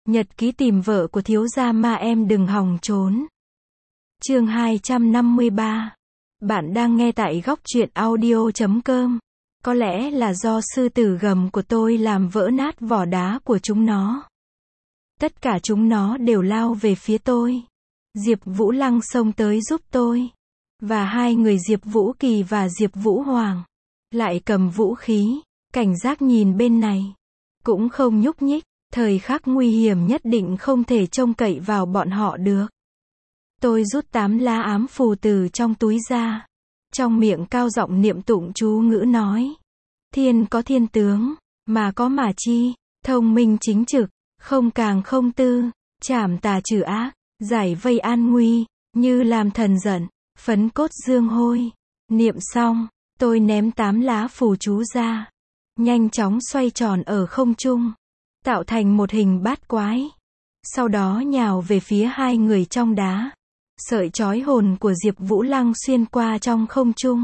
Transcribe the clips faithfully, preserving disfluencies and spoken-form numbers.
Nhật ký tìm vợ của thiếu gia ma em đừng hòng trốn. Chương hai trăm năm mươi ba. Bạn đang nghe tại góc truyện audio chấm com. Có lẽ là do sư tử gầm của tôi làm vỡ nát vỏ đá của chúng nó. Tất cả chúng nó đều lao về phía tôi. Diệp Vũ Lăng xông tới giúp tôi. Và hai người Diệp Vũ Kỳ và Diệp Vũ Hoàng lại cầm vũ khí, cảnh giác nhìn bên này. Cũng không nhúc nhích, thời khắc nguy hiểm nhất định không thể trông cậy vào bọn họ được. Tôi rút tám lá ám phù từ trong túi ra. Trong miệng cao giọng niệm tụng chú ngữ nói. Thiên có thiên tướng, mà có mà chi, thông minh chính trực, không càng không tư, trảm tà trừ ác, giải vây an nguy, như làm thần giận, phấn cốt dương hôi. Niệm xong, tôi ném tám lá phù chú ra. Nhanh chóng xoay tròn ở không trung, tạo thành một hình bát quái. Sau đó nhào về phía hai người trong đá. Sợi trói hồn của Diệp Vũ Lăng xuyên qua trong không trung,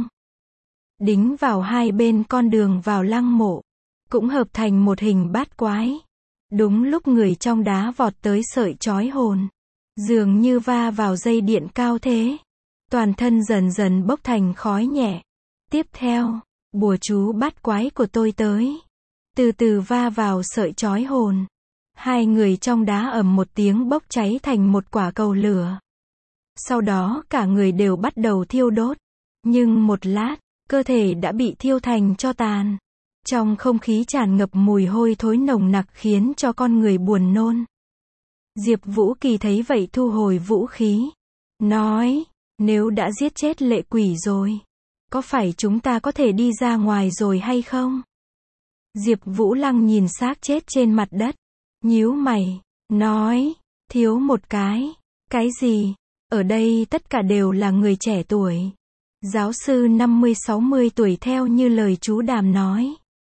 đính vào hai bên con đường vào lăng mộ, cũng hợp thành một hình bát quái. Đúng lúc người trong đá vọt tới sợi trói hồn, dường như va vào dây điện cao thế, toàn thân dần dần bốc thành khói nhẹ. Tiếp theo, bùa chú bát quái của tôi tới, từ từ va vào sợi trói hồn. Hai người trong đá ầm một tiếng bốc cháy thành một quả cầu lửa. Sau đó cả người đều bắt đầu thiêu đốt. Nhưng một lát, cơ thể đã bị thiêu thành tro tàn. Trong không khí tràn ngập mùi hôi thối nồng nặc khiến cho con người buồn nôn. Diệp Vũ Kỳ thấy vậy thu hồi vũ khí. Nói, nếu đã giết chết lệ quỷ rồi, có phải chúng ta có thể đi ra ngoài rồi hay không? Diệp Vũ Lăng nhìn xác chết trên mặt đất, nhíu mày, nói, thiếu một cái. Cái gì? Ở đây tất cả đều là người trẻ tuổi. Giáo sư năm mươi sáu mươi tuổi theo như lời chú Đàm nói.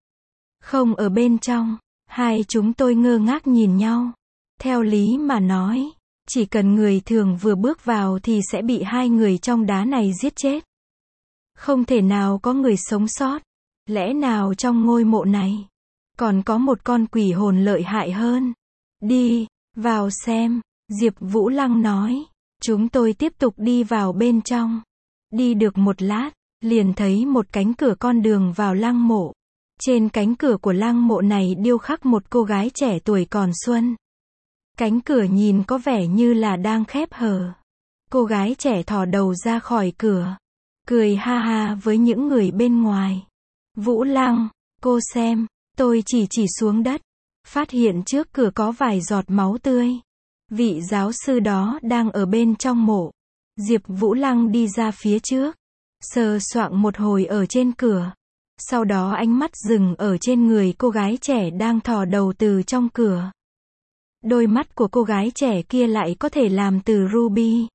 Không ở bên trong. Hai chúng tôi ngơ ngác nhìn nhau. Theo lý mà nói, chỉ cần người thường vừa bước vào thì sẽ bị hai người trong đá này giết chết. Không thể nào có người sống sót. Lẽ nào trong ngôi mộ này còn có một con quỷ hồn lợi hại hơn? Đi, vào xem, Diệp Vũ Lăng nói. Chúng tôi tiếp tục đi vào bên trong. Đi được một lát, liền thấy một cánh cửa con đường vào lăng mộ. Trên cánh cửa của lăng mộ này điêu khắc một cô gái trẻ tuổi còn xuân. Cánh cửa nhìn có vẻ như là đang khép hờ. Cô gái trẻ thò đầu ra khỏi cửa, cười ha ha với những người bên ngoài. Vũ Lăng, cô xem, tôi chỉ chỉ xuống đất, phát hiện trước cửa có vài giọt máu tươi. Vị giáo sư đó đang ở bên trong mộ. Diệp Vũ Lăng đi ra phía trước, sờ soạng một hồi ở trên cửa. Sau đó ánh mắt dừng ở trên người cô gái trẻ đang thò đầu từ trong cửa. Đôi mắt của cô gái trẻ kia lại có thể làm từ ruby.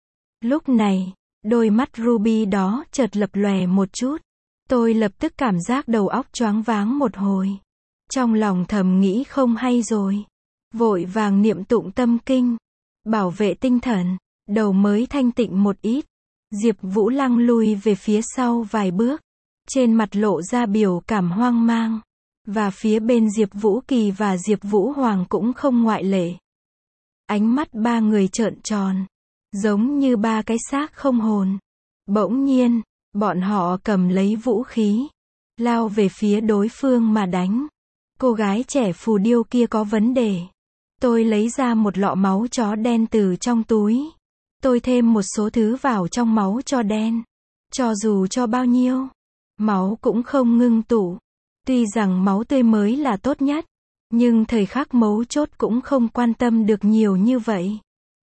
Lúc này, đôi mắt ruby đó chợt lập lòe một chút. Tôi lập tức cảm giác đầu óc choáng váng một hồi. Trong lòng thầm nghĩ không hay rồi. Vội vàng niệm tụng tâm kinh, bảo vệ tinh thần, đầu mới thanh tịnh một ít. Diệp Vũ Lăng lùi về phía sau vài bước, trên mặt lộ ra biểu cảm hoang mang. Và phía bên Diệp Vũ Kỳ và Diệp Vũ Hoàng cũng không ngoại lệ. Ánh mắt ba người trợn tròn, giống như ba cái xác không hồn. Bỗng nhiên, bọn họ cầm lấy vũ khí, lao về phía đối phương mà đánh. Cô gái trẻ phù điêu kia có vấn đề. Tôi lấy ra một lọ máu chó đen từ trong túi. Tôi thêm một số thứ vào trong máu cho đen. Cho dù cho bao nhiêu, máu cũng không ngưng tụ. Tuy rằng máu tươi mới là tốt nhất, nhưng thời khắc mấu chốt cũng không quan tâm được nhiều như vậy.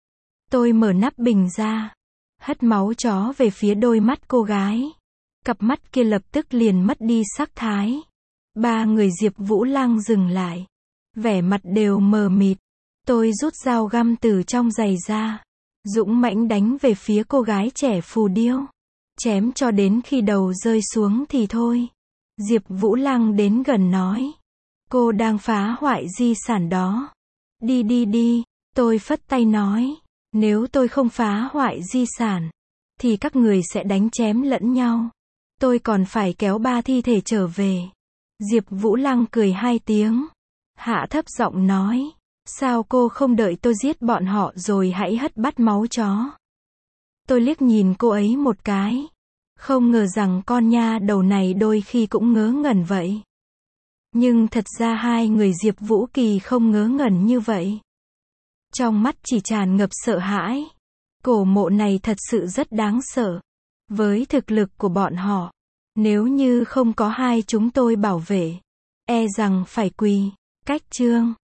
Tôi mở nắp bình ra, hất máu chó về phía đôi mắt cô gái. Cặp mắt kia lập tức liền mất đi sắc thái. Ba người Diệp Vũ Lăng dừng lại, vẻ mặt đều mờ mịt. Tôi rút dao găm từ trong giày ra, dũng mãnh đánh về phía cô gái trẻ phù điêu. Chém cho đến khi đầu rơi xuống thì thôi. Diệp Vũ Lăng đến gần nói. Cô đang phá hoại di sản đó. Đi đi đi, tôi phất tay nói. Nếu tôi không phá hoại di sản, thì các người sẽ đánh chém lẫn nhau. Tôi còn phải kéo ba thi thể trở về. Diệp Vũ Lăng cười hai tiếng, hạ thấp giọng nói. Sao cô không đợi tôi giết bọn họ rồi hãy hất bắt máu chó? Tôi liếc nhìn cô ấy một cái. Không ngờ rằng con nha đầu này đôi khi cũng ngớ ngẩn vậy. Nhưng thật ra hai người Diệp Vũ Kỳ không ngớ ngẩn như vậy. Trong mắt chỉ tràn ngập sợ hãi. Cổ mộ này thật sự rất đáng sợ. Với thực lực của bọn họ, nếu như không có hai chúng tôi bảo vệ, e rằng phải quỳ. Cách chương